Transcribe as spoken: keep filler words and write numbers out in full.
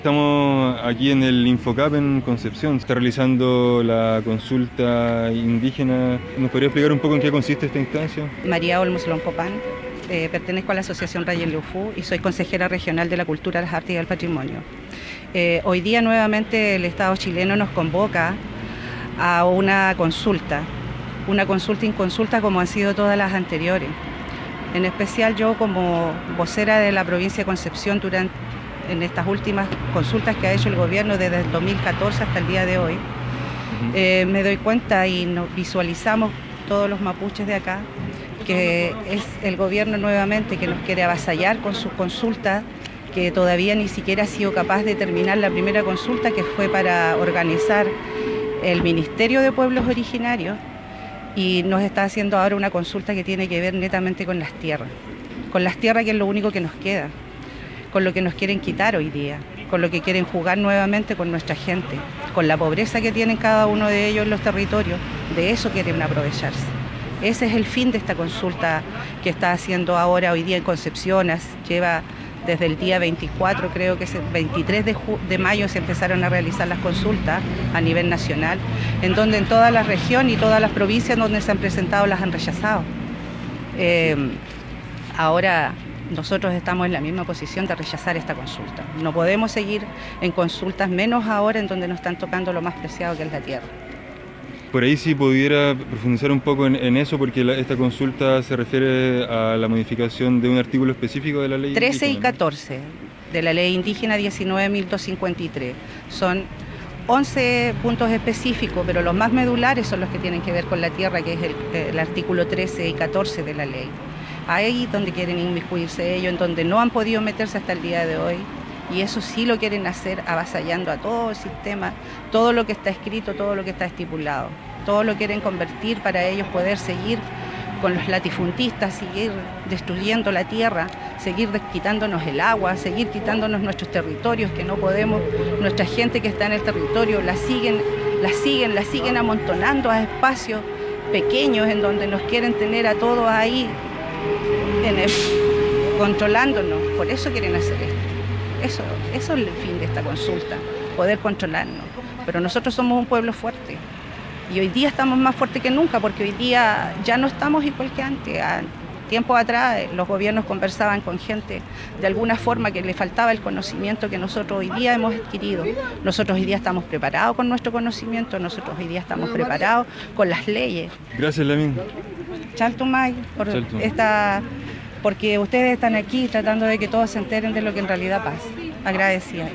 Estamos aquí en el Infocap en Concepción, se está realizando la consulta indígena. ¿Nos podría explicar un poco en qué consiste esta instancia? María Olmos Lompopán, eh, pertenezco a la Asociación Rayen Leufú y soy consejera regional de la Cultura, las Artes y el Patrimonio. Eh, hoy día nuevamente el Estado chileno nos convoca a una consulta, una consulta inconsulta como han sido todas las anteriores. En especial yo como vocera de la provincia de Concepción durante en estas últimas consultas que ha hecho el gobierno desde el dos mil catorce hasta el día de hoy, uh-huh. eh, me doy cuenta y nos visualizamos todos los mapuches de acá que es el gobierno nuevamente que nos quiere avasallar con sus consultas, que todavía ni siquiera ha sido capaz de terminar la primera consulta, que fue para organizar el Ministerio de Pueblos Originarios, y nos está haciendo ahora una consulta que tiene que ver netamente con las tierras, con las tierras, que es lo único que nos queda, con lo que nos quieren quitar hoy día, con lo que quieren jugar nuevamente con nuestra gente, con la pobreza que tienen cada uno de ellos en los territorios. De eso quieren aprovecharse. Ese es el fin de esta consulta que está haciendo ahora hoy día en Concepción. Lleva desde el día veinticuatro, creo que es el veintitrés de, de mayo se empezaron a realizar las consultas a nivel nacional, en donde en toda la región y todas las provincias donde se han presentado las han rechazado. Eh, ahora nosotros estamos en la misma posición de rechazar esta consulta. No podemos seguir en consultas, menos ahora en donde nos están tocando lo más preciado, que es la tierra. Por ahí si pudiera profundizar un poco en, en eso, porque la, esta consulta se refiere a la modificación de un artículo específico de la ley trece indígena, y catorce de la ley indígena diecinueve mil doscientos cincuenta y tres. Son once puntos específicos, pero los más medulares son los que tienen que ver con la tierra, que es el, el artículo trece y catorce de la ley. Ahí donde quieren inmiscuirse ellos, en donde no han podido meterse hasta el día de hoy, y eso sí lo quieren hacer avasallando a todo el sistema, todo lo que está escrito, todo lo que está estipulado, todo lo quieren convertir para ellos poder seguir con los latifundistas, seguir destruyendo la tierra, seguir quitándonos el agua, seguir quitándonos nuestros territorios, que no podemos, nuestra gente que está en el territorio la siguen, la siguen, la siguen amontonando a espacios pequeños en donde nos quieren tener a todos ahí en el, controlándonos. Por eso quieren hacer esto. Eso, eso es el fin de esta consulta, poder controlarnos. Pero nosotros somos un pueblo fuerte y hoy día estamos más fuertes que nunca, porque hoy día ya no estamos igual que antes. A tiempos atrás los gobiernos conversaban con gente de alguna forma que le faltaba el conocimiento que nosotros hoy día hemos adquirido. Nosotros hoy día estamos preparados con nuestro conocimiento, nosotros hoy día estamos preparados con las leyes. Gracias, Lamin. Chaltumay, por Chaltum. esta, porque ustedes están aquí tratando de que todos se enteren de lo que en realidad pasa. Agradecida.